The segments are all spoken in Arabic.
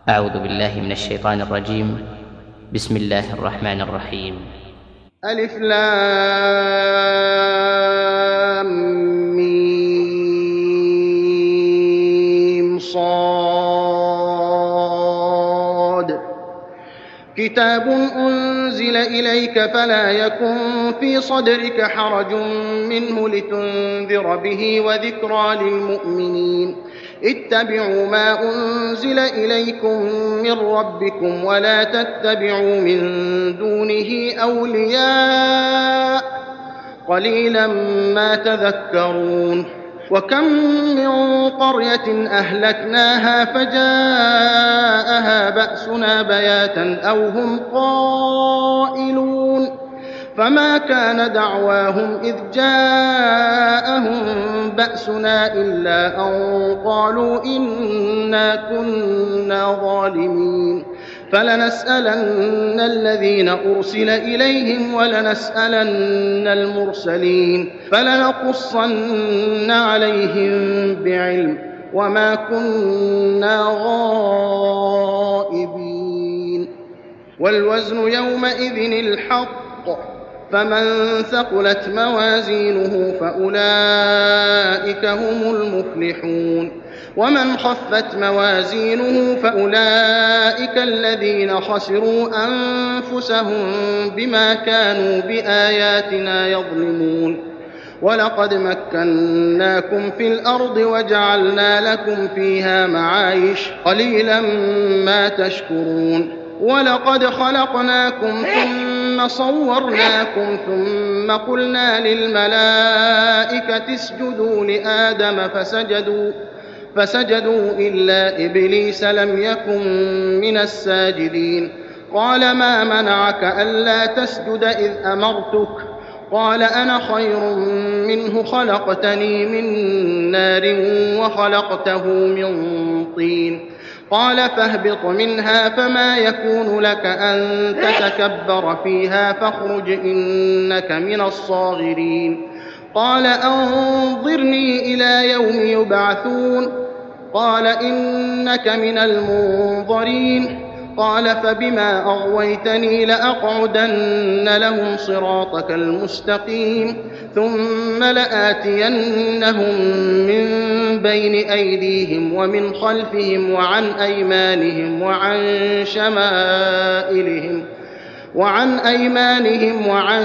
أعوذ بالله من الشيطان الرجيم. بسم الله الرحمن الرحيم. ألف لام ميم صاد كتاب أنزل إليك فلا يكن في صدرك حرج منه لتنذر به وذكرى للمؤمنين. اتبعوا ما أنزل إليكم من ربكم ولا تتبعوا من دونه أولياء قليلا ما تذكرون. وكم من قرية أهلكناها فجاءها بأسنا بياتا أو هم قائلون فما كان دعواهم إذ جاءهم بأسنا إلا أن قالوا إنا كنا ظالمين. فلنسألن الذين أرسل إليهم ولنسألن المرسلين فلنقصن عليهم بعلم وما كنا غائبين. والوزن يومئذ الحق فمن ثقلت موازينه فأولئك هم المفلحون ومن خفت موازينه فأولئك الذين خسروا أنفسهم بما كانوا بآياتنا يظلمون. ولقد مكناكم في الأرض وجعلنا لكم فيها معايش قليلا ما تشكرون. ولقد خلقناكم ثم صورناكم ثم قلنا للملائكة اسجدوا لآدم فسجدوا إلا إبليس لم يكن من الساجدين. قال ما منعك ألا تسجد إذ أمرتك؟ قال أنا خير منه خلقتني من نار وخلقته من طين. قال فاهبط منها فما يكون لك أن تتكبر فيها فاخرج إنك من الصاغرين. قال أنظرني إلى يوم يبعثون. قال إنك من المنظرين. قال فبما أغويتني لأقعدن لهم صراطك المستقيم ثم لآتينهم من بين أيديهم ومن خلفهم وعن أيمانهم وعن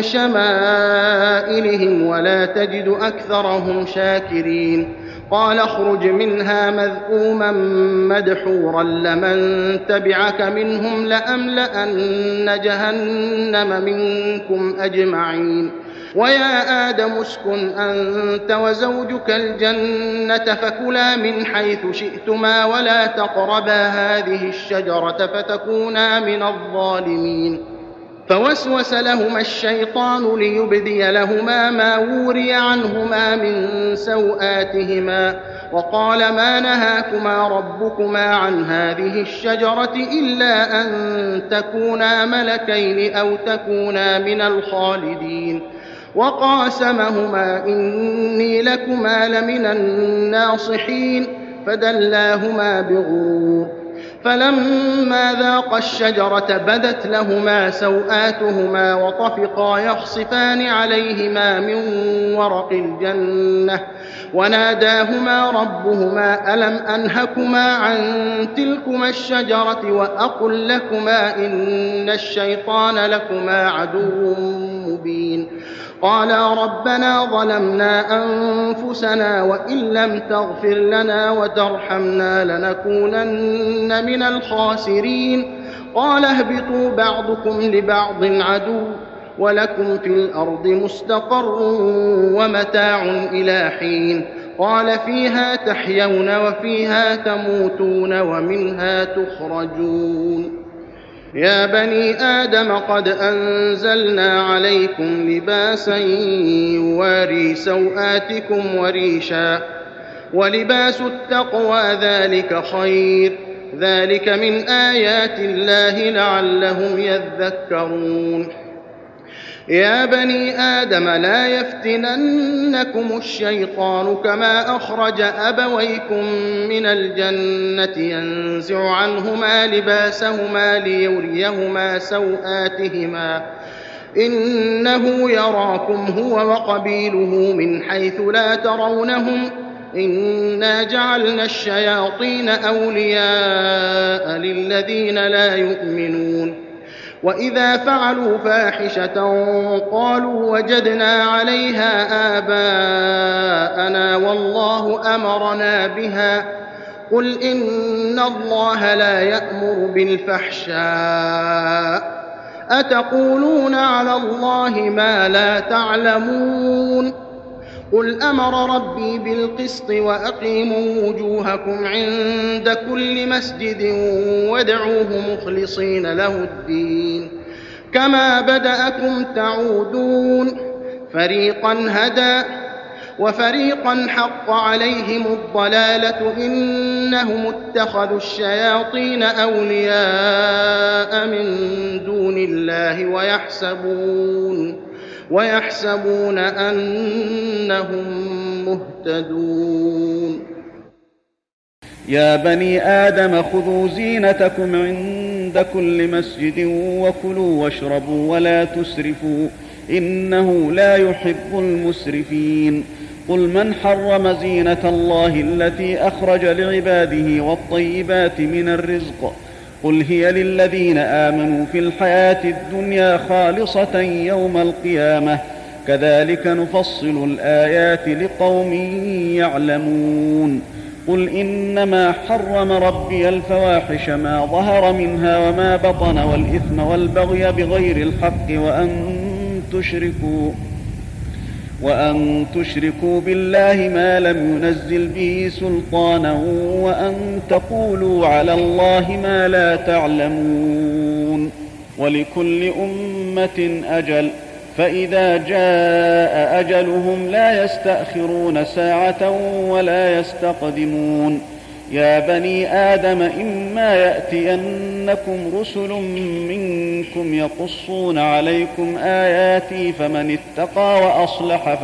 شمائلهم ولا تجد أكثرهم شاكرين. قال اخرج منها مذءوما مدحورا لمن تبعك منهم لأملأن جهنم منكم أجمعين. ويا آدم اسكن أنت وزوجك الجنة فكلا من حيث شئتما ولا تقربا هذه الشجرة فتكونا من الظالمين. فوسوس لهما الشيطان ليبدي لهما ما وري عنهما من سوآتهما وقال ما نهاكما ربكما عن هذه الشجرة إلا أن تكونا ملكين أو تكونا من الخالدين. وقاسمهما إني لكما لمن الناصحين فدلاهما بغرور. فلما ذاقا الشجرة بدت لهما سوآتهما وطفقا يخصفان عليهما من ورق الجنة وناداهما ربهما ألم أنهكما عن تلكما الشجرة وأقل لكما إن الشيطان لكما عدو مبين. قالا ربنا ظلمنا أنفسنا وإن لم تغفر لنا وترحمنا لنكونن من الخاسرين. قال اهبطوا بعضكم لبعض عدو ولكم في الأرض مستقر ومتاع إلى حين. قال فيها تحيون وفيها تموتون ومنها تخرجون. يا بني آدم قد أنزلنا عليكم لباسا يواري سوآتكم وريشا ولباس التقوى ذلك خير ذلك من آيات الله لعلهم يذكرون. يا بني آدم لا يفتننكم الشيطان كما أخرج أبويكم من الجنة ينزع عنهما لباسهما ليريهما سوآتهما إنه يراكم هو وقبيله من حيث لا ترونهم إنا جعلنا الشياطين أولياء للذين لا يؤمنون وإذا فعلوا فاحشة قالوا وجدنا عليها آباءنا والله أمرنا بها قل إن الله لا يأمر بالفحشاء أتقولون على الله ما لا تعلمون قل أمر ربي بالقسط وأقيموا وجوهكم عند كل مسجد وادعوه مخلصين له الدين كما بدأكم تعودون فريقا هدى وفريقا حق عليهم الضلالة إنهم اتخذوا الشياطين أولياء من دون الله ويحسبون أنهم مهتدون يا بني آدم خذوا زينتكم عند كل مسجد وكلوا واشربوا ولا تسرفوا إنه لا يحب المسرفين قل من حرم زينة الله التي أخرج لعباده والطيبات من الرزق قل هي للذين آمنوا في الحياة الدنيا خالصة يوم القيامة كذلك نفصل الآيات لقوم يعلمون قل إنما حرم ربي الفواحش ما ظهر منها وما بطن والإثم والبغي بغير الحق وأن تشركوا بالله ما لم ينزل به سلطانا وأن تقولوا على الله ما لا تعلمون ولكل أمة أجل فإذا جاء أجلهم لا يستأخرون ساعة ولا يستقدمون يا بني آدم إما يأتينكم رسل منكم يقصون عليكم آياتي فمن اتقى وأصلح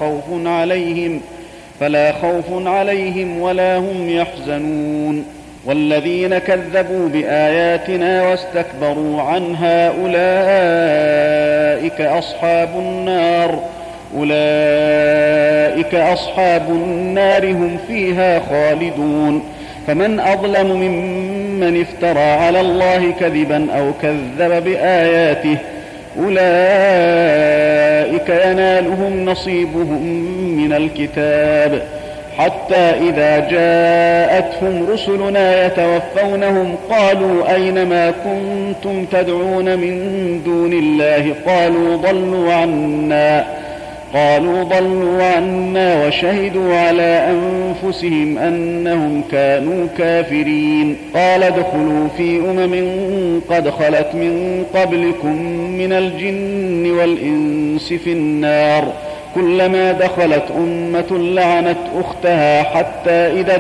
فلا خوف عليهم ولا هم يحزنون والذين كذبوا بآياتنا واستكبروا عنها أولئك أصحاب النار هم فيها خالدون فمن أظلم ممن افترى على الله كذبا أو كذب بآياته أولئك ينالهم نصيبهم من الكتاب حتى إذا جاءتهم رسلنا يتوفونهم قالوا أين ما كنتم تدعون من دون الله قالوا ضلوا عنا وشهدوا على أنفسهم أنهم كانوا كافرين قال ادخلوا في قد خلت من قبلكم من الجن والإنس في النار كلما دخلت أمة لعنت أختها حتى إذا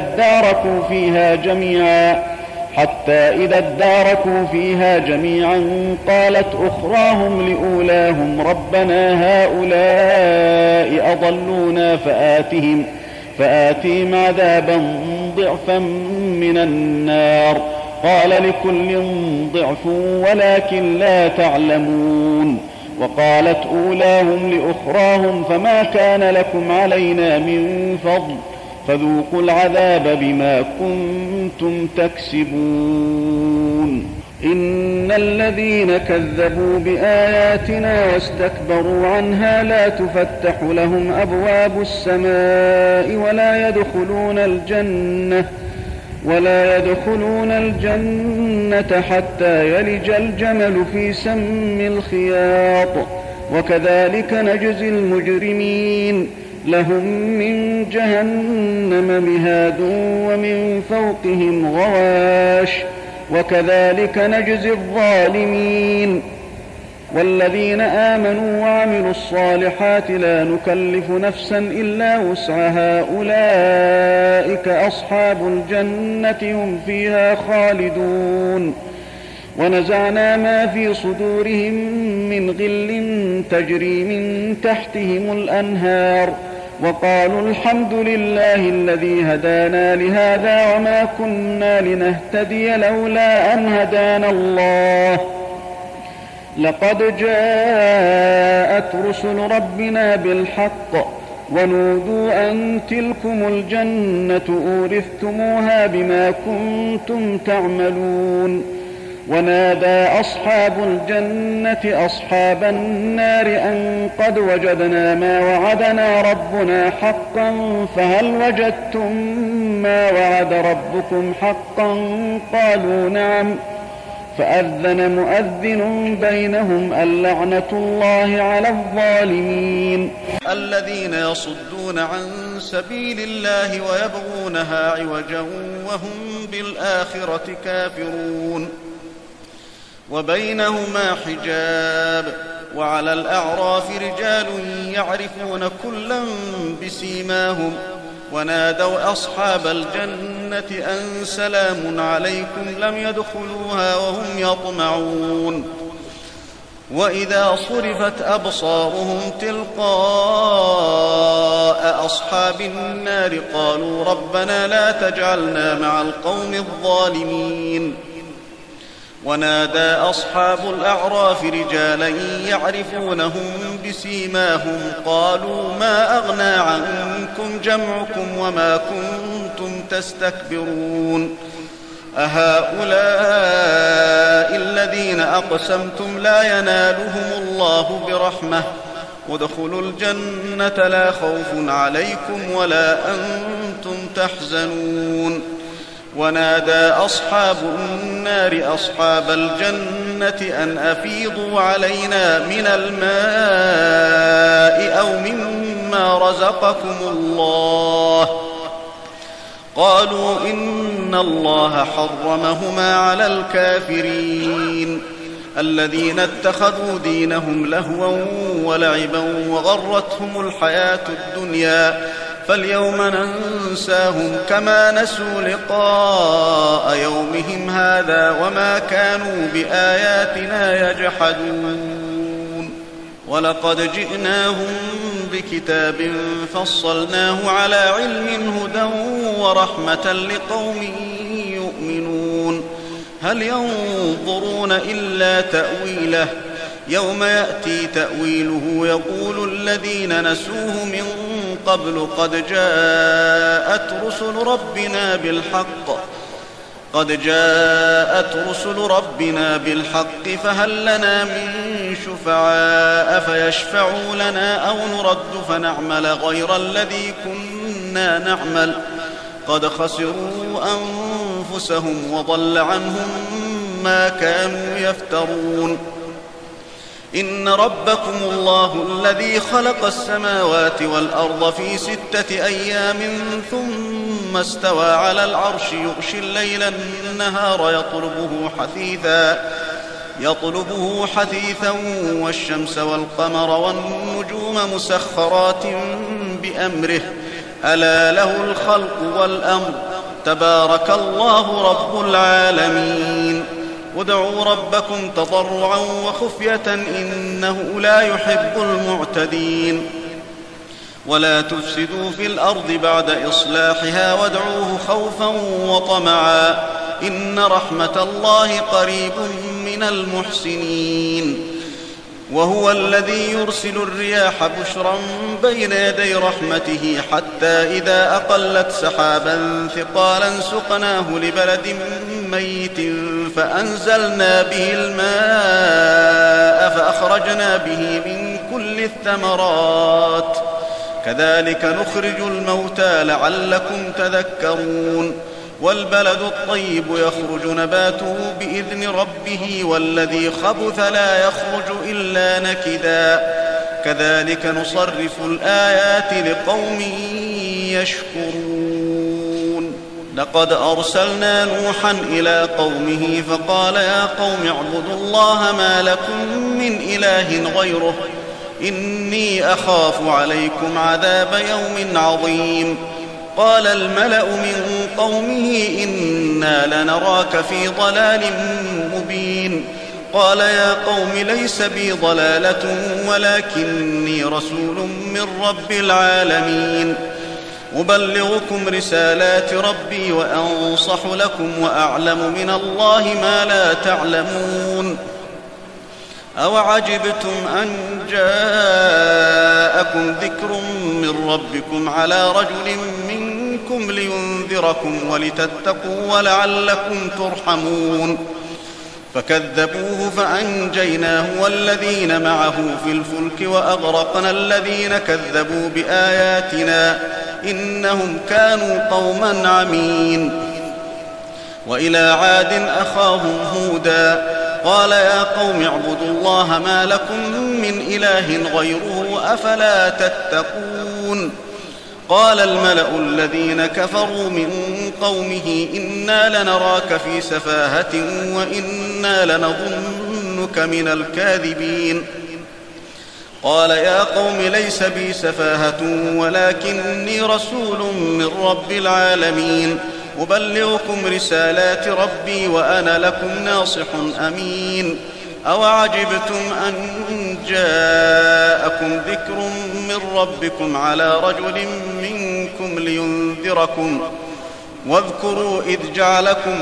اداركوا فيها جميعا قالت أخراهم لأولاهم ربنا هؤلاء أضلونا فآتهم عذابا ضعفا من النار قال لكل ضعف ولكن لا تعلمون وقالت أولاهم لأخراهم فما كان لكم علينا من فضل فذوقوا العذاب بما كنتم تكسبون إن الذين كذبوا بآياتنا واستكبروا عنها لا تفتح لهم أبواب السماء ولا يدخلون الجنة حتى يلج الجمل في سم الخياط وكذلك نجزي المجرمين لهم من جهنم مهاد ومن فوقهم غواش وكذلك نجزي الظالمين والذين آمنوا وعملوا الصالحات لا نكلف نفسا إلا وسعها أولئك أصحاب الجنة هم فيها خالدون ونزعنا ما في صدورهم من غل تجري من تحتهم الأنهار وقالوا الحمد لله الذي هدانا لهذا وما كنا لنهتدي لولا أن هدانا الله لقد جاءت رسل ربنا بالحق ونودوا أن تلكم الجنة أورثتموها بما كنتم تعملون ونادى أصحاب الجنة أصحاب النار أن قد وجدنا ما وعدنا ربنا حقا فهل وجدتم ما وعد ربكم حقا قالوا نعم فأذن مؤذن بينهم اللعنة الله على الظالمين الذين يصدون عن سبيل الله ويبغونها عوجا وهم بالآخرة كافرون وبينهما حجاب وعلى الأعراف رجال يعرفون كلا بسيماهم ونادوا أصحاب الجنة أن سلام عليكم لم يدخلوها وهم يطمعون وإذا صرفت أبصارهم تلقاء أصحاب النار قالوا ربنا لا تجعلنا مع القوم الظالمين ونادى أصحاب الأعراف رجالا يعرفونهم بسيماهم قالوا ما أغنى عنكم جمعكم وما كنتم تستكبرون أهؤلاء الذين أقسمتم لا ينالهم الله برحمة وادخلوا الجنة لا خوف عليكم ولا أنتم تحزنون ونادى أصحاب النار أصحاب الجنة أن أفيضوا علينا من الماء أو مما رزقكم الله قالوا إن الله حرمهما على الكافرين الذين اتخذوا دينهم لهوا ولعبا وغرتهم الحياة الدنيا فاليوم ننساهم كما نسوا لقاء يومهم هذا وما كانوا بآياتنا يجحدون ولقد جئناهم بكتاب فصلناه على علم هدى ورحمة لقوم يؤمنون هل ينظرون إلا تأويله يوم يأتي تأويله يقول الذين نسوه من قبل قد جاءت رسل ربنا بالحق فهل لنا من شفعاء فيشفعوا لنا أو نرد فنعمل غير الذي كنا نعمل قد خسروا أنفسهم وضل عنهم ما كانوا يفترون إن ربكم الله الذي خلق السماوات والأرض في 6 أيام ثم استوى على العرش يغشي الليل النهار يطلبه حثيثا والشمس والقمر والنجوم مسخرات بأمره ألا له الخلق والأمر تبارك الله رب العالمين وادعوا ربكم تضرعا وخفية إنه لا يحب المعتدين ولا تفسدوا في الأرض بعد إصلاحها وادعوه خوفا وطمعا إن رحمة الله قريب من المحسنين وهو الذي يرسل الرياح بشرا بين يدي رحمته حتى إذا أقلت سحابا ثقالا سقناه لبلد ميت فأنزلنا به الماء فأخرجنا به من كل الثمرات كذلك نخرج الموتى لعلكم تذكرون والبلد الطيب يخرج نباته بإذن ربه والذي خبث لا يخرج إلا نكدا كذلك نصرف الآيات لقوم يشكرون لقد أرسلنا نوحا إلى قومه فقال يا قوم اعبدوا الله ما لكم من إله غيره إني أخاف عليكم عذاب يوم عظيم قال الملأ من قومه إنا لنراك في ضلال مبين قال يا قوم ليس بي ضلالة ولكني رسول من رب العالمين أبلغكم رسالات ربي وأنصح لكم وأعلم من الله ما لا تعلمون أوعجبتم أن جاءكم ذكر من ربكم على رجل منكم لينذركم ولتتقوا ولعلكم ترحمون فكذبوه فأنجيناه والذين معه في الفلك وأغرقنا الذين كذبوا بآياتنا إنهم كانوا قوما عمين وإلى عاد أخاهم هودا قال يا قوم اعبدوا الله ما لكم من إله غيره أفلا تتقون قال الملأ الذين كفروا من قومه إنا لنراك في سفاهة وإنا لنظنك من الكاذبين قال يا قوم ليس بي سفاهة ولكني رسول من رب العالمين أبلغكم رسالات ربي وأنا لكم ناصح أمين أوعجبتم أن جاءكم ذكر من ربكم على رجل منكم لينذركم واذكروا إذ جعلكم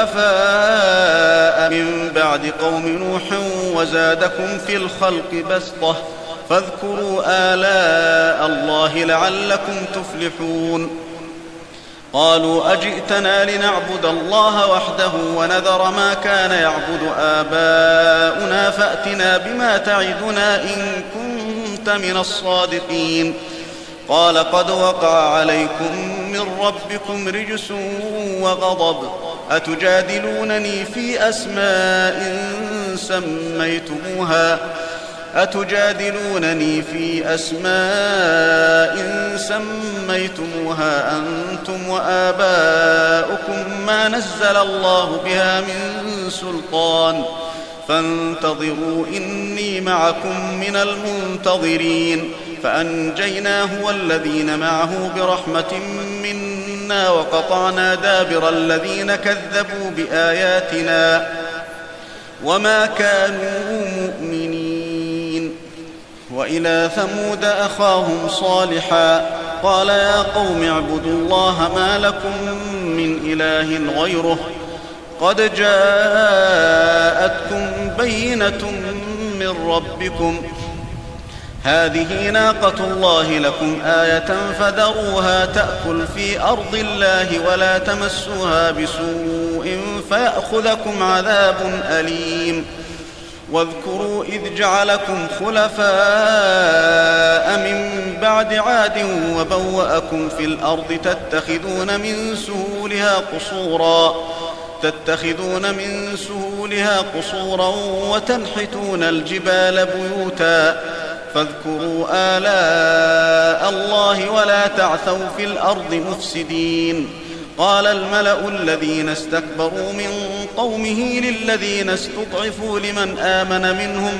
خلفاء من بعد قوم نوح وزادكم في الخلق بسطة فاذكروا آلاء الله لعلكم تفلحون قالوا أجئتنا لنعبد الله وحده ونذر ما كان يعبد آباؤنا فأتنا بما تعدنا إن كنت من الصادقين قال قد وقع عليكم من ربكم رجس وغضب أتجادلونني في أسماء سميتموها أنتم وآباؤكم ما نزل الله بها من سلطان فانتظروا إني معكم من المنتظرين فأنجيناه والذين معه برحمة منا وقطعنا دابر الذين كذبوا بآياتنا وما كانوا مؤمنين وإلى ثمود أخاهم صالحا قال يا قوم اعبدوا الله ما لكم من إله غيره قد جاءتكم بينة من ربكم هذه ناقة الله لكم آية فذروها تأكل في أرض الله ولا تمسوها بسوء فيأخذكم عذاب أليم واذكروا إذ جعلكم خلفاء من بعد عاد وبوأكم في الأرض تتخذون من سهولها قصورا وتنحتون الجبال بيوتا فاذكروا آلاء الله ولا تعثوا في الأرض مفسدين قال الملأ الذين استكبروا من قومه للذين استضعفوا لمن آمن منهم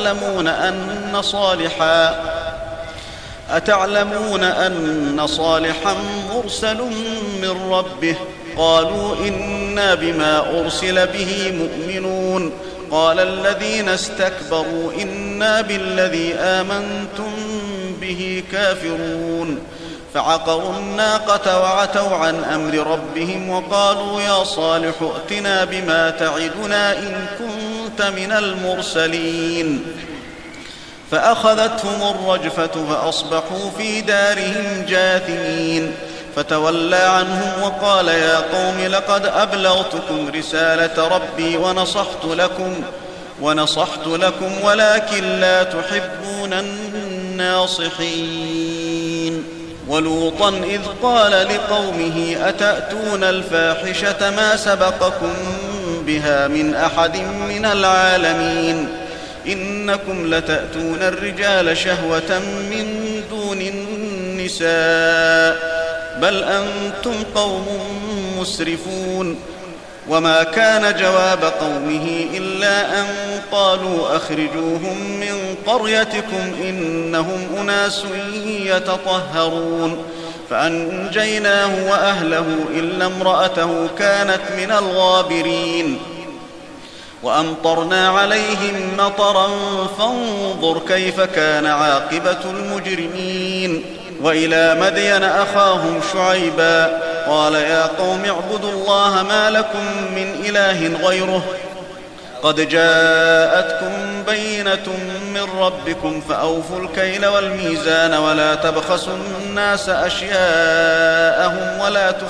أتعلمون أن صالحا مرسل من ربه قالوا إنا بما أرسل به مؤمنون قال الذين استكبروا إنا بالذي آمنتم به كافرون فعقروا الناقة وعتوا عن أمر ربهم وقالوا يا صالح ائتنا بما تعدنا إن كنت من المرسلين فأخذتهم الرجفة فأصبحوا في دارهم جاثمين فتولى عنهم وقال يا قوم لقد أبلغتكم رسالة ربي ونصحت لكم ولكن لا تحبون الناصحين ولوطا إذ قال لقومه أتأتون الفاحشة ما سبقكم بها من أحد من العالمين إنكم لتأتون الرجال شهوة من دون النساء بل أنتم قوم مسرفون وما كان جواب قومه إلا أن قالوا أخرجوهم من قريتكم إنهم أناس يتطهرون فأنجيناه وأهله إلا امرأته كانت من الغابرين وأمطرنا عليهم مطرا فانظر كيف كان عاقبة المجرمين. وإلى مدين أخاهم شعيبا قال يا قوم اعبدوا الله ما لكم من إله غيره قد جاءتكم بينة من ربكم فأوفوا الكيل والميزان ولا تبخسوا الناس أشياءهم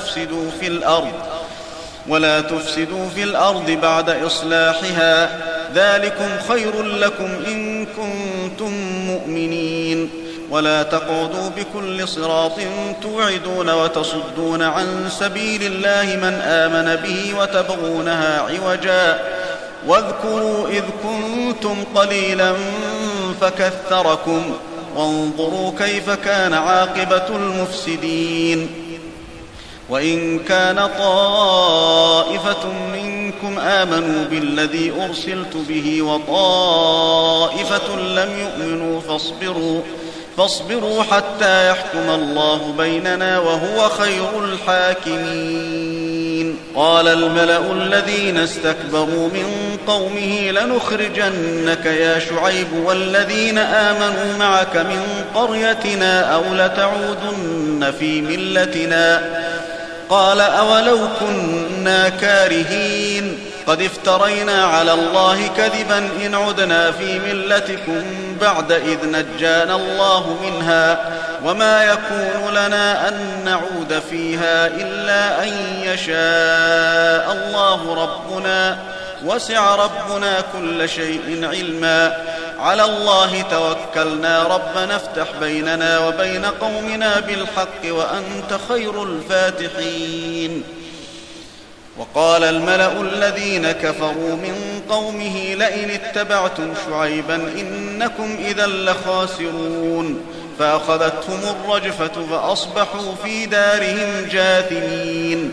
ولا تفسدوا في الأرض بعد إصلاحها ذلكم خير لكم إن كنتم مؤمنين. ولا تقعدوا بكل صراط توعدون وتصدون عن سبيل الله من آمن به وتبغونها عوجا واذكروا إذ كنتم قليلا فكثركم وانظروا كيف كان عاقبة المفسدين. وإن كان طائفة منكم آمنوا بالذي أرسلت به وطائفة لم يؤمنوا فاصبروا حتى يحكم الله بيننا وهو خير الحاكمين. قال الملأ الذين استكبروا من قومه لنخرجنك يا شعيب والذين آمنوا معك من قريتنا أو لتعودن في ملتنا. قال أولو كنا كارهين قد افترينا على الله كذبا إن عدنا في ملتكم بعد إذ نجانا الله منها وما يكون لنا أن نعود فيها إلا أن يشاء الله ربنا وسع ربنا كل شيء علما. على الله توكلنا ربنا افتح بيننا وبين قومنا بالحق وأنت خير الفاتحين. وقال الملأ الذين كفروا من قومه لئن اتبعتم شعيبا إنكم إذا لخاسرون. فأخذتهم الرجفة فأصبحوا في دارهم جاثمين.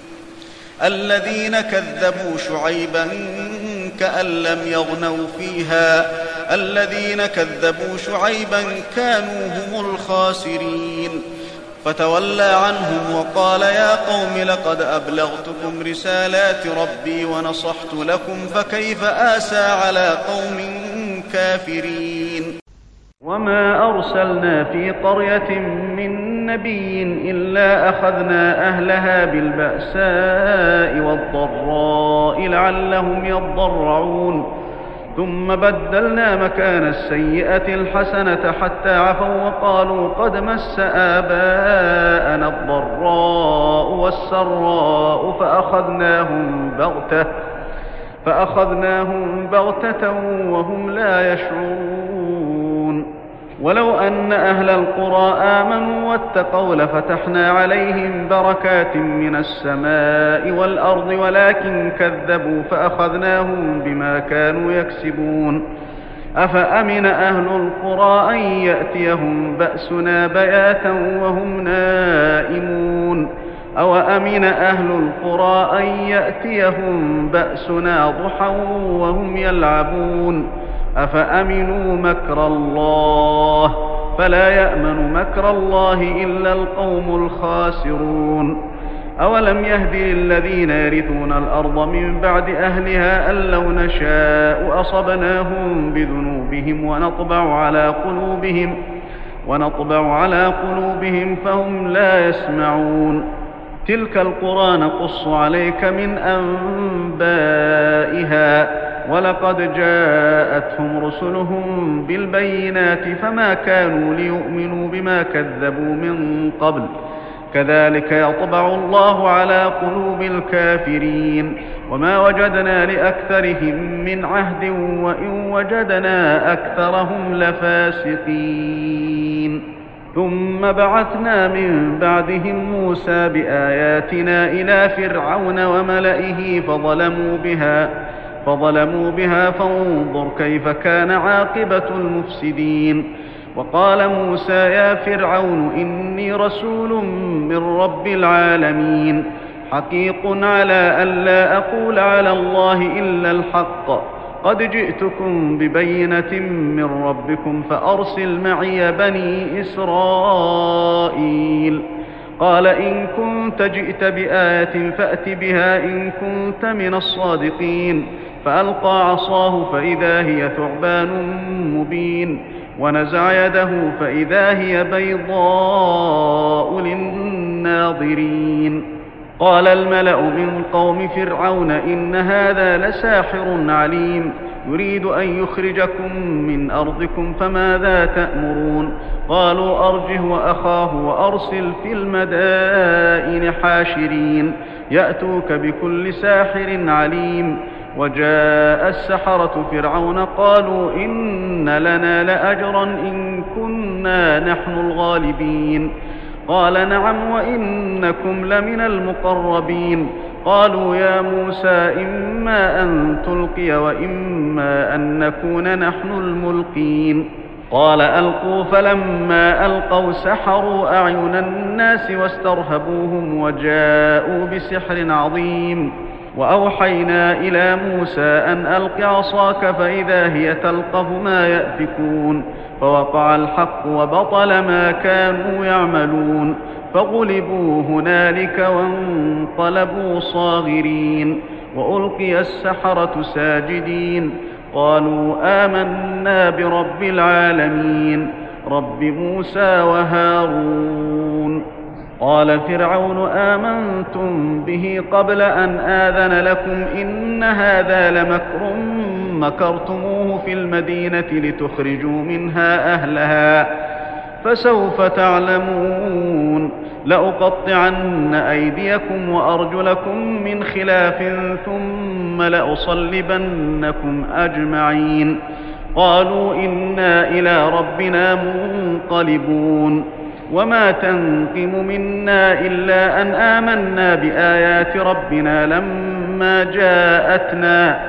الذين كذبوا شعيبا كأن لم يغنوا فيها الذين كذبوا شعيبا كانوا هم الخاسرين. فتولى عنهم وقال يا قوم لقد أبلغتكم رسالات ربي ونصحت لكم فكيف آسى على قوم كافرين. وما أرسلنا في قرية من نبي إلا أخذنا أهلها بالبأساء والضراء لعلهم يضرعون ثم بدلنا مكان السيئة الحسنة حتى عفوا وقالوا قد مس آباءنا الضراء والسراء فأخذناهم بغتة وهم لا يشعرون. ولو أن أهل القرى آمنوا واتقوا لفتحنا عليهم بركات من السماء والأرض ولكن كذبوا فأخذناهم بما كانوا يكسبون. أفأمن أهل القرى أن يأتيهم بأسنا بياتا وهم نائمون أو أمن أهل القرى أن يأتيهم بأسنا ضحى وهم يلعبون أفأمنوا مكر الله فلا يأمن مكر الله إلا القوم الخاسرون. أولم يهد للذين يرثون الأرض من بعد أهلها أن لو نشاء أصبناهم بذنوبهم ونطبع على قلوبهم فهم لا يسمعون. تلك القرى نقص عليك من أنبائها ولقد جاءتهم رسلهم بالبينات فما كانوا ليؤمنوا بما كذبوا من قبل كذلك يطبع الله على قلوب الكافرين. وما وجدنا لأكثرهم من عهد وإن وجدنا أكثرهم لفاسقين. ثم بعثنا من بعدهم موسى بآياتنا إلى فرعون وملئه فظلموا بها فانظر كيف كان عاقبة المفسدين. وقال موسى يا فرعون إني رسول من رب العالمين حقيق على ألا أقول على الله إلا الحق قد جئتكم ببينة من ربكم فأرسل معي بني إسرائيل. قال إن كنت جئت بآية فأت بها إن كنت من الصادقين. فألقى عصاه فإذا هي ثعبان مبين، ونزع يده فإذا هي بيضاء للناظرين. قال الملأ من قوم فرعون إن هذا لساحر عليم، يريد أن يخرجكم من أرضكم فماذا تأمرون؟ قالوا أرجه وأخاه وأرسل في المدائن حاشرين يأتوك بكل ساحر عليم. وجاء السحرة فرعون قالوا إن لنا لأجرا إن كنا نحن الغالبين. قال نعم وإنكم لمن المقربين. قالوا يا موسى إما أن تلقي وإما أن نكون نحن الملقين. قال ألقوا، فلما ألقوا سحروا أعين الناس واسترهبوهم وجاءوا بسحر عظيم. وأوحينا إلى موسى أن ألق عصاك فإذا هي تلقف ما يأفكون. فوقع الحق وبطل ما كانوا يعملون، فغلبوا هنالك وانقلبوا صاغرين. وألقي السحرة ساجدين قالوا آمنا برب العالمين رب موسى وهارون. قال فرعون آمنتم به قبل أن آذن لكم إن هذا لمكر مكرتموه في المدينة لتخرجوا منها أهلها فسوف تعلمون. لأقطعن أيديكم وأرجلكم من خلاف ثم لأصلبنكم أجمعين. قالوا إنا إلى ربنا منقلبون. وما تنقم منا إلا أن آمنا بآيات ربنا لما جاءتنا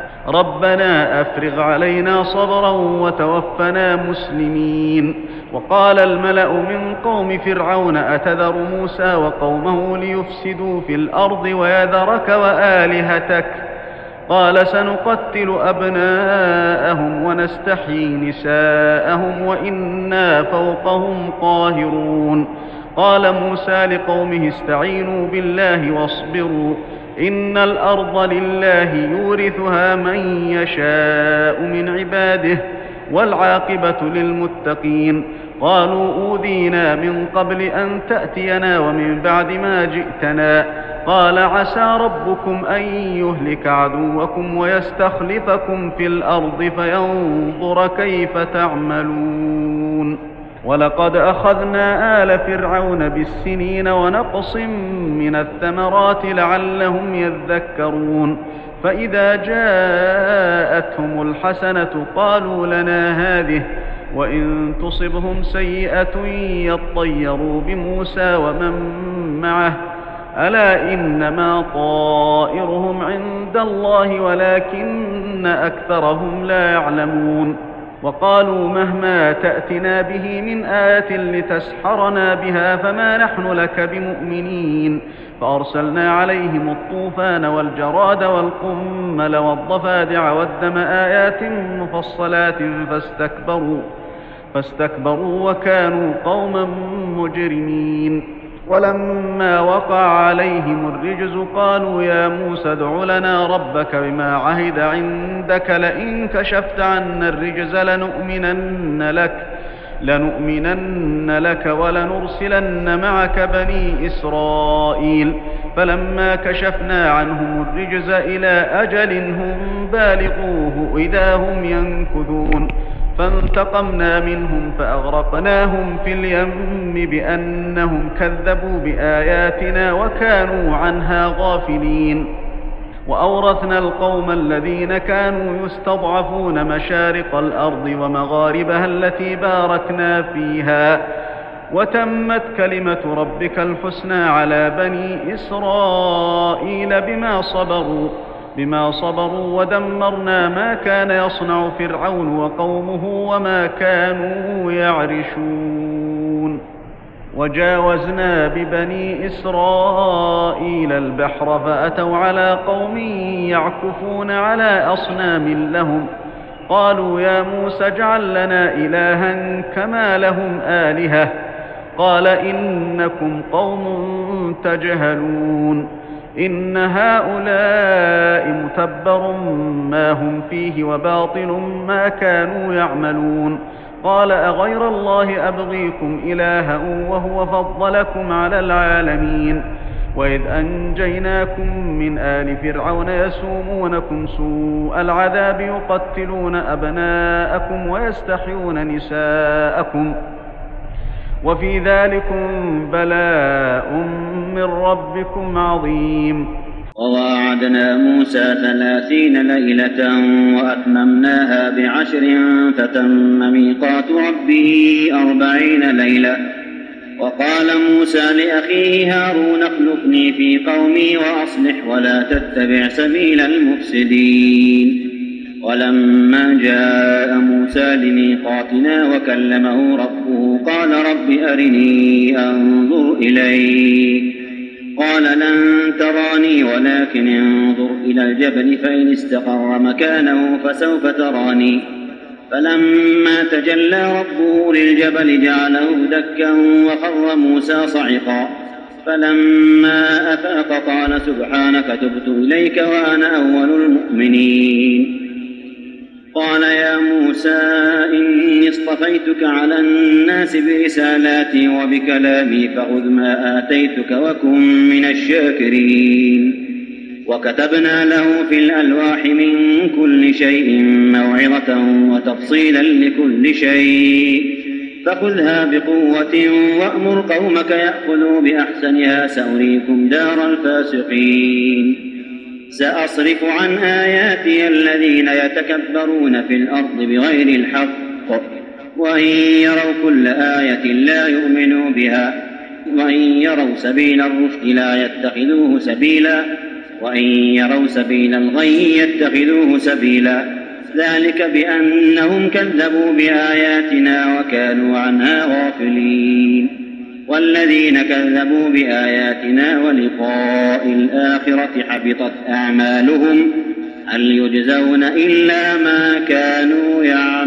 ربنا أفرغ علينا صبرا وتوفنا مسلمين. وقال الملأ من قوم فرعون أتذر موسى وقومه ليفسدوا في الأرض ويذرك وآلهتك؟ قال سنقتل أبناءهم ونستحيي نساءهم وإنا فوقهم قاهرون. قال موسى لقومه استعينوا بالله واصبروا إن الأرض لله يورثها من يشاء من عباده والعاقبة للمتقين. قالوا أوذينا من قبل أن تأتينا ومن بعد ما جئتنا. قال عسى ربكم أن يهلك عدوكم ويستخلفكم في الأرض فينظر كيف تعملون. ولقد أخذنا آل فرعون بالسنين ونقص من الثمرات لعلهم يذكرون. فإذا جاءتهم الحسنة قالوا لنا هذه وإن تصبهم سيئة يطيروا بموسى ومن معه ألا إنما طائرهم عند الله ولكن أكثرهم لا يعلمون. وقالوا مهما تأتنا به من آية لتسحرنا بها فما نحن لك بمؤمنين. فأرسلنا عليهم الطوفان والجراد والقمل والضفادع والدم آيات مفصلات فاستكبروا وكانوا قوما مجرمين. ولما وقع عليهم الرجز قالوا يا موسى ادع لنا ربك بما عهد عندك لئن كشفت عنا الرجز لنؤمنن لك ولنرسلن معك بني إسرائيل. فلما كشفنا عنهم الرجز إلى أجل هم بالغوه إذا هم ينكثون. فانتقمنا منهم فأغرقناهم في اليم بأنهم كذبوا بآياتنا وكانوا عنها غافلين. وأورثنا القوم الذين كانوا يستضعفون مشارق الأرض ومغاربها التي باركنا فيها وتمت كلمة ربك الحسنى على بني إسرائيل بما صبروا ودمرنا ما كان يصنع فرعون وقومه وما كانوا يعرشون. وجاوزنا ببني إسرائيل البحر فأتوا على قوم يعكفون على أصنام لهم. قالوا يا موسى اجعل لنا إلها كما لهم آلهة قال إنكم قوم تجهلون إن هؤلاء متبر ما هم فيه وباطل ما كانوا يعملون قال أغير الله أبغيكم إلها وهو فضلكم على العالمين وإذ أنجيناكم من آل فرعون يسومونكم سوء العذاب يقتلون أبناءكم ويستحيون نساءكم وفي ذلكم بلاء من ربكم عظيم. وواعدنا موسى 30 ليلة وأتممناها ب10 فتم ميقات ربه 40 ليلة. وقال موسى لأخيه هارون اخلفني في قومي وأصلح ولا تتبع سبيل المفسدين. ولما جاء موسى لميقاتنا وكلمه ربه قال رب أرني أنظر إليك قال لن تراني ولكن انظر إلى الجبل فإن استقر مكانه فسوف تراني. فلما تجلى ربه للجبل جعله دكا وخر موسى صعقا. فلما أفاق قال سبحانك تبت إليك وأنا أول المؤمنين. قال يا موسى إني اصطفيتك على الناس برسالاتي وبكلامي فخذ ما آتيتك وكن من الشاكرين. وكتبنا له في الألواح من كل شيء موعظة وتفصيلا لكل شيء فخذها بقوة وأمر قومك يأخذوا بأحسنها سأريكم دار الفاسقين. سأصرف عن آياتي الذين يتكبرون في الأرض بغير الحق وإن يروا كل آية لا يؤمنوا بها وإن يروا سبيل الرشد لا يتخذوه سبيلا وإن يروا سبيل الغي يتخذوه سبيلا. ذلك بأنهم كذبوا بآياتنا وكانوا عنها غافلين. والذين كذبوا بآياتنا ولقاء الآخرة حبطت أعمالهم هل يجزون إلا ما كانوا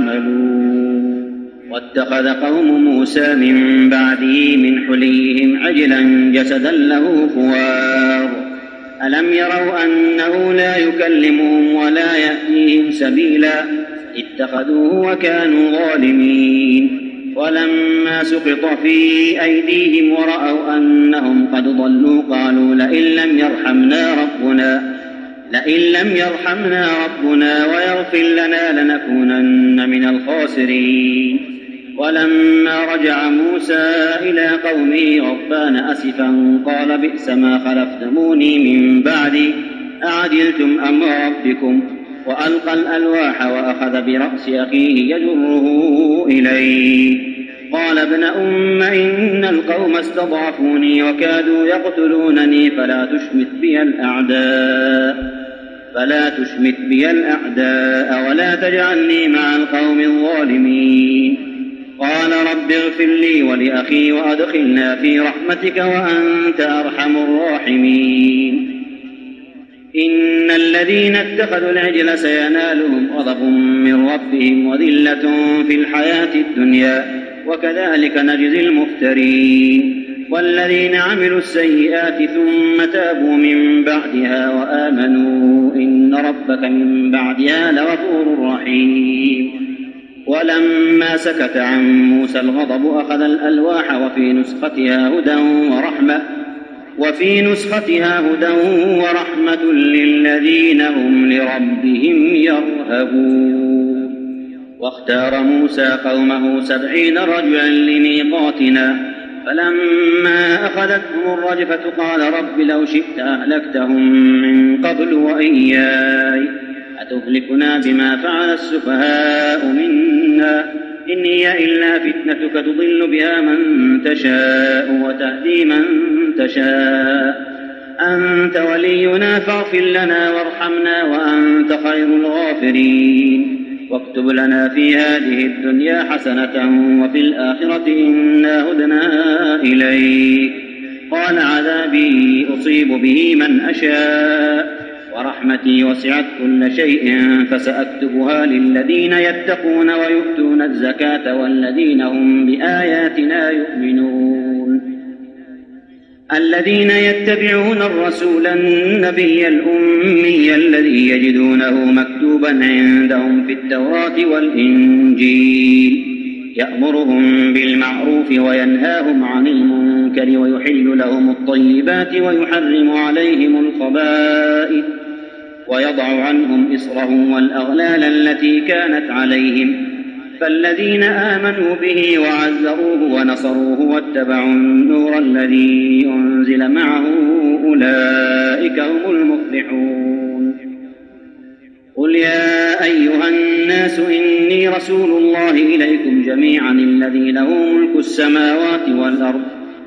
يعملون. واتخذ قوم موسى من بعده من حليهم عجلا جسدا له خوار ألم يروا أنه لا يكلمهم ولا يأتيهم سبيلا اتخذوه وكانوا ظالمين. ولما سقط في أيديهم ورأوا أنهم قد ضلوا قالوا لئن لم يرحمنا ربنا ويغفر لنا لنكونن من الخاسرين. ولما رجع موسى إلى قومه غضبان أسفا قال بئس ما خلفتموني من بعدي أعجلتم أمر ربكم وألقى الألواح وأخذ برأس أخيه يجره إليه قال ابن أم إن القوم استضعفوني وكادوا يقتلونني فلا تشمت بي الأعداء ولا تجعلني مع القوم الظالمين. قال رب اغفر لي ولأخي وأدخلنا في رحمتك وأنت أرحم الراحمين. إن الذين اتخذوا العجل سينالهم غضب من ربهم وذلة في الحياة الدنيا وكذلك نجزي المفترين. والذين عملوا السيئات ثم تابوا من بعدها وآمنوا إن ربك من بعدها لغفور رحيم. ولما سكت عن موسى الغضب أخذ الألواح وفي نسختها هدى ورحمة للذين هم لربهم يرهبون. واختار موسى قومه 70 رجلا لميقاتنا فلما أخذتهم الرجفة قال رب لو شئت أهلكتهم من قبل وإياي أتهلكنا بما فعل السفهاء منا إن هي إلا فتنتك تضل بها من تشاء وتهدي من تشاء أنت ولينا فاغفر لنا وارحمنا وأنت خير الغافرين. واكتب لنا في هذه الدنيا حسنة وفي الآخرة إنا هدنا إليك. قال عذابي أصيب به من أشاء ورحمتي وسعت كل شيء فسأكتبها للذين يتقون ويؤتون الزكاة والذين هم بآياتنا يؤمنون. الذين يتبعون الرسول النبي الأمي الذي يجدونه مكتوبا عندهم في التوراة والإنجيل يأمرهم بالمعروف وينهاهم عن المنكر ويحل لهم الطيبات ويحرم عليهم الخبائث ويضع عنهم إصرهم والأغلال التي كانت عليهم. فالذين آمنوا به وعزروه ونصروه واتبعوا النور الذي أنزل معه أولئك هم المفلحون. قل يا أيها الناس إني رسول الله إليكم جميعا الذي له ملك السماوات والأرض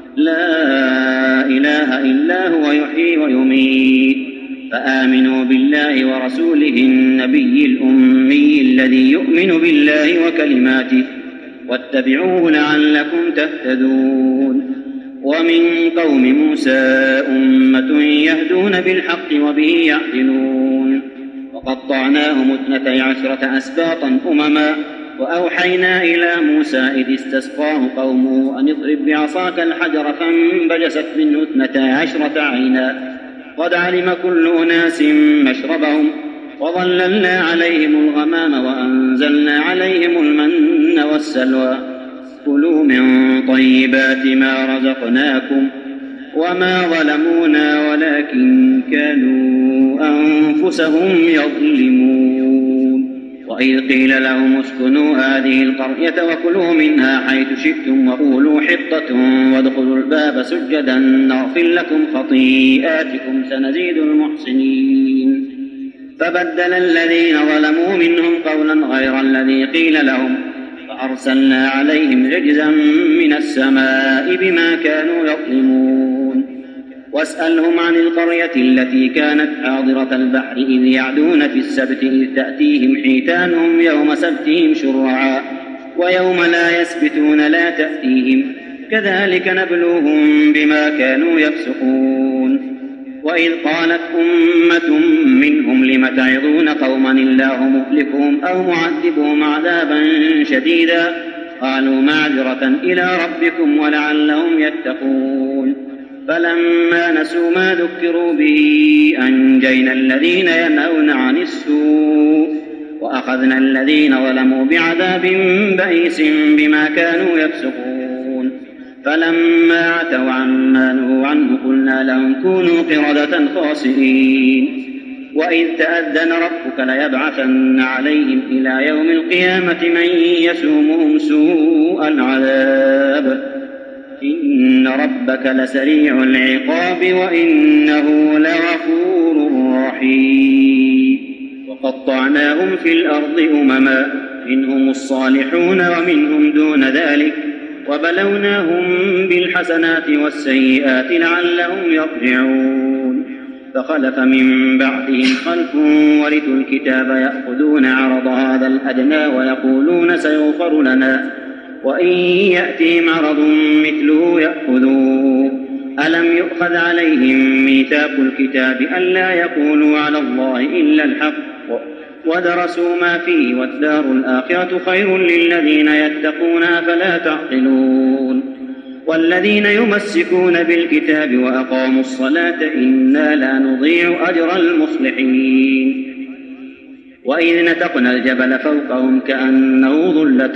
لا إله إلا هو يحيي ويميت فآمنوا بالله ورسوله النبي الأمي الذي يؤمن بالله وكلماته واتبعوه لعلكم تهتدون. ومن قوم موسى أمة يهدون بالحق وبه يعدلون وقطعناهم 12 أسباطا أمما وأوحينا إلى موسى إذ استسقاه قومه أن اضرب بعصاك الحجر فانبجست منه 12 عينا قد علم كل أناس مشربهم وظللنا عليهم الغمام وأنزلنا عليهم المن والسلوى كلوا من طيبات ما رزقناكم وما ظلمونا ولكن كانوا أنفسهم يظلمون. وإذ قيل لهم اسكنوا هذه القرية وكلوا منها حيث شئتم وقولوا حطة وادخلوا الباب سجدا نغفر لكم خطيئاتكم سنزيد المحسنين. فبدل الذين ظلموا منهم قولا غير الذي قيل لهم فأرسلنا عليهم رجزا من السماء بما كانوا يظلمون. واسألهم عن القرية التي كانت حاضرة البحر إذ يعدون في السبت إذ تأتيهم حيتانهم يوم سبتهم شرعا ويوم لا يسبتون لا تأتيهم كذلك نبلوهم بما كانوا يفسقون. وإذ قالت أمة منهم لم تعظون قوما الله مهلكهم أو معذبهم عذابا شديدا قالوا معذرة إلى ربكم ولعلهم يتقون. فلما نسوا ما ذكروا به أنجينا الذين ينهون عن السوء وأخذنا الذين ظلموا بعذاب بئيس بما كانوا يفسقون. فلما عتوا عما نهوا عنه قلنا لهم كونوا قردة خاسئين. وإذ تأذن ربك ليبعثن عليهم إلى يوم القيامة من يسومهم سوء العذاب إن ربك لسريع العقاب وإنه لغفور رحيم. وقطعناهم في الأرض أمما منهم الصالحون ومنهم دون ذلك وبلوناهم بالحسنات والسيئات لعلهم يرجعون. فخلف من بعدهم خلف ورثوا الكتاب يأخذون عرض هذا الأدنى ويقولون سيغفر لنا وإن يأتي مرض مثله يأخذوه. ألم يؤخذ عليهم ميثاق الكتاب ألا يقولوا على الله إلا الحق ودرسوا ما فيه والدار الآخرة خير للذين يتقون فلا تعقلون. والذين يمسكون بالكتاب وأقاموا الصلاة إنا لا نضيع أجر المصلحين. وإذ نتقنا الجبل فوقهم كأنه ظلة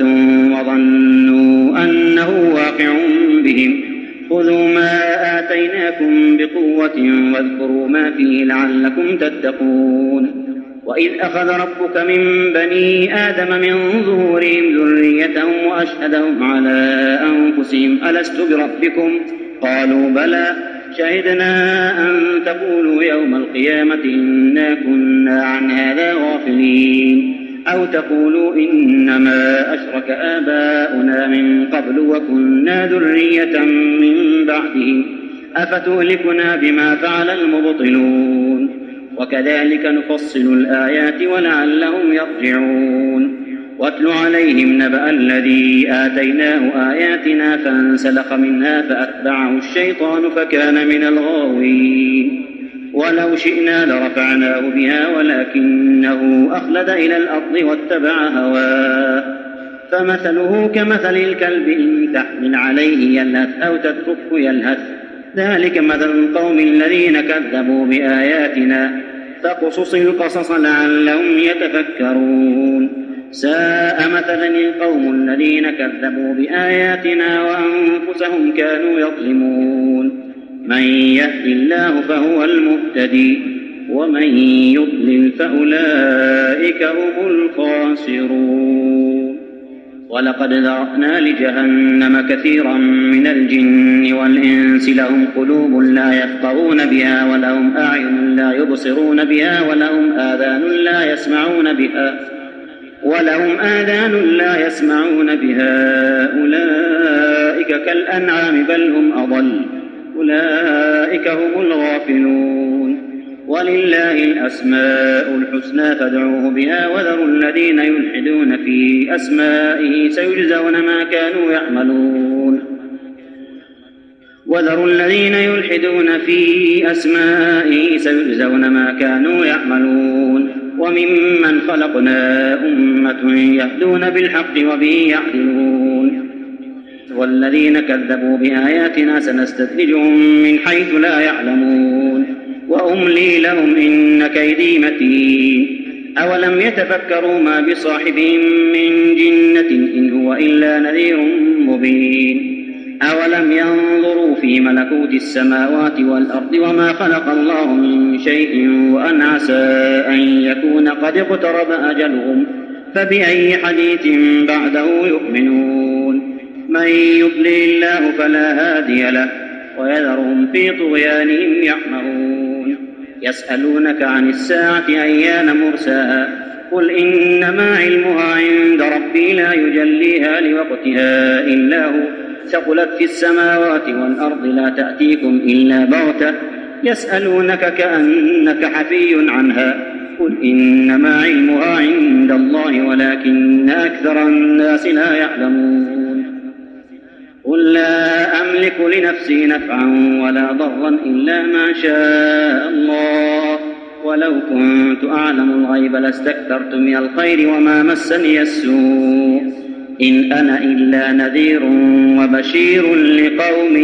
وظنوا أنه واقع بهم خذوا ما آتيناكم بقوة واذكروا ما فيه لعلكم تتقون. وإذ أخذ ربك من بني آدم من ظهورهم ذريتهم وأشهدهم على أنفسهم ألست بربكم قالوا بلى شهدنا أن تقولوا يوم القيامة إنا كنا عن هذا غافلين أو تقولوا إنما أشرك آباؤنا من قبل وكنا ذرية من بعدهم أفتهلكنا بما فعل المبطلون. وكذلك نفصل الآيات ولعلهم يرجعون. واتل عليهم نبأ الذي آتيناه آياتنا فانسلخ منها فأتبعه الشيطان فكان من الغاوين. ولو شئنا لرفعناه بها ولكنه أخلد إلى الأرض واتبع هواه فمثله كمثل الكلب إن تحمل عليه يلهث أو تتركه يلهث ذلك مثل القوم الذين كذبوا بآياتنا فاقصص القصص لعلهم يتفكرون ساء مثلا القوم الذين كذبوا بآياتنا وأنفسهم كانوا يظلمون من يهد الله فهو المهتدي ومن يضلل فأولئك هم الخاسرون ولقد ذرأنا لجهنم كثيرا من الجن والإنس لهم قلوب لا يفقهون بها ولهم أعين لا يبصرون بها ولهم آذان لا يسمعون بها أولئك كالأنعام بل هم أضل أولئك هم الغافلون ولله الأسماء الحسنى فادعوه بها وذروا الذين يلحدون في أسمائه سيجزون ما كانوا يعملون وممن خلقنا أمة يهدون بالحق وبه يعدلون والذين كذبوا بآياتنا سنستدرجهم من حيث لا يعلمون وأملي لهم إن كيدي متين أولم يتفكروا ما بصاحبهم من جنة إن هو إلا نذير مبين أولم ينظروا في ملكوت السماوات والأرض وما خلق الله من شيء وأن عسى أن يكون قد اقترب أجلهم فبأي حديث بعده يؤمنون من يضلل الله فلا هادي له ويذرهم في طغيانهم يعمهون يسألونك عن الساعة أيان مرساها قل إنما علمها عند ربي لا يجليها لوقتها إلا هو ثقلت في السماوات والأرض لا تأتيكم إلا بغتة يسألونك كأنك حفي عنها قل إنما علمها عند الله ولكن أكثر الناس لا يعلمون قل لا أملك لنفسي نفعا ولا ضرا إلا ما شاء الله ولو كنت أعلم الغيب لاستكثرت من الخير وما مسني السوء إن أنا إلا نذير وبشير لقوم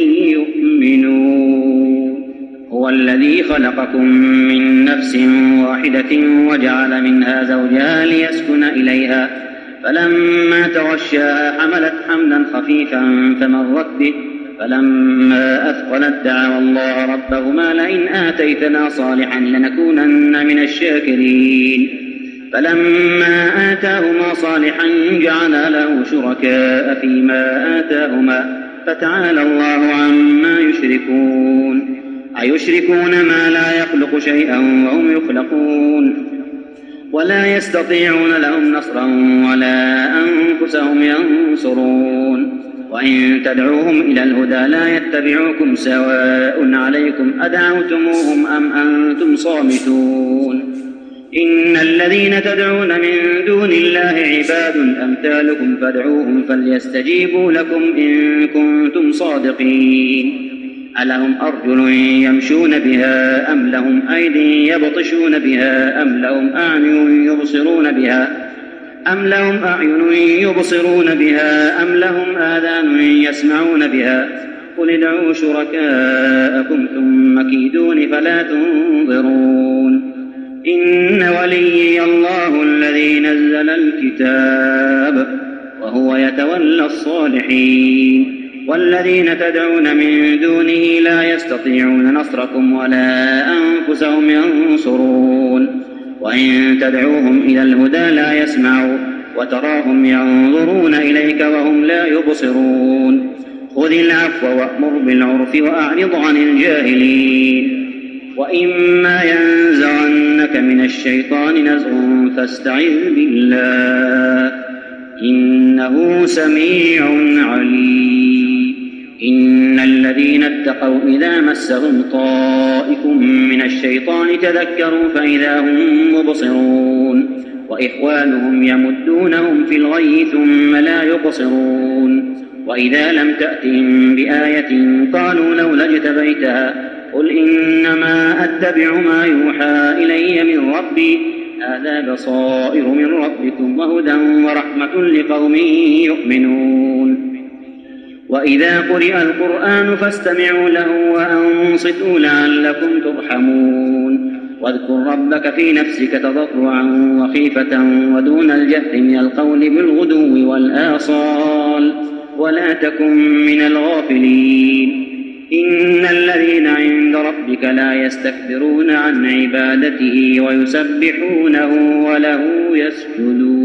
يؤمنون هو الذي خلقكم من نفس واحدة وجعل منها زوجها ليسكن إليها فلما تغشاها حملت حملا خفيفا فمرت به فلما أثقلت دعوا الله ربهما لئن آتيتنا صالحا لنكونن من الشاكرين فلما آتاهما صالحا جعلا له شركاء فيما آتاهما فتعالى الله عما يشركون أيشركون ما لا يخلق شيئا وهم يخلقون ولا يستطيعون لهم نصرا ولا أنفسهم ينصرون وإن تدعوهم إلى الهدى لا يتبعوكم سواء عليكم أدعوتموهم أم أنتم صامتون إن الذين تدعون من دون الله عباد أمثالكم فادعوهم فليستجيبوا لكم إن كنتم صادقين ألهم أرجل يمشون بها أم لهم أيدي يبطشون بها أم لهم أعين يبصرون بها أم لهم آذان يسمعون بها قل ادعوا شركاءكم ثم كيدون فلا تنظرون إن وليي الله الذي نزل الكتاب وهو يتولى الصالحين والذين تدعون من دونه لا يستطيعون نصركم ولا أنفسهم ينصرون وإن تدعوهم إلى الهدى لا يسمعوا وتراهم ينظرون إليك وهم لا يبصرون خذ العفو وأمر بالعرف وأعرض عن الجاهلين وإما ينزغنك من الشيطان نزغ فاستعذ بالله إنه سميع عليم إن الذين اتقوا إذا مسهم طائف من الشيطان تذكروا فإذا هم مبصرون وإخوانهم يمدونهم في الغي ثم لا يقصرون وإذا لم تأتهم بآية قالوا لولا اجتبيتها قل إنما أتبع ما يوحى إلي من ربي هذا بصائر من ربكم وهدى ورحمة لقوم يؤمنون وإذا قرئ القرآن فاستمعوا له وأنصتوا لعلكم ترحمون واذكر ربك في نفسك تضرعا وخيفة ودون الجهر من القول بالغدو والآصال ولا تكن من الغافلين إن الذين عند ربك لا يستكبرون عن عبادته ويسبحونه وله يسجدون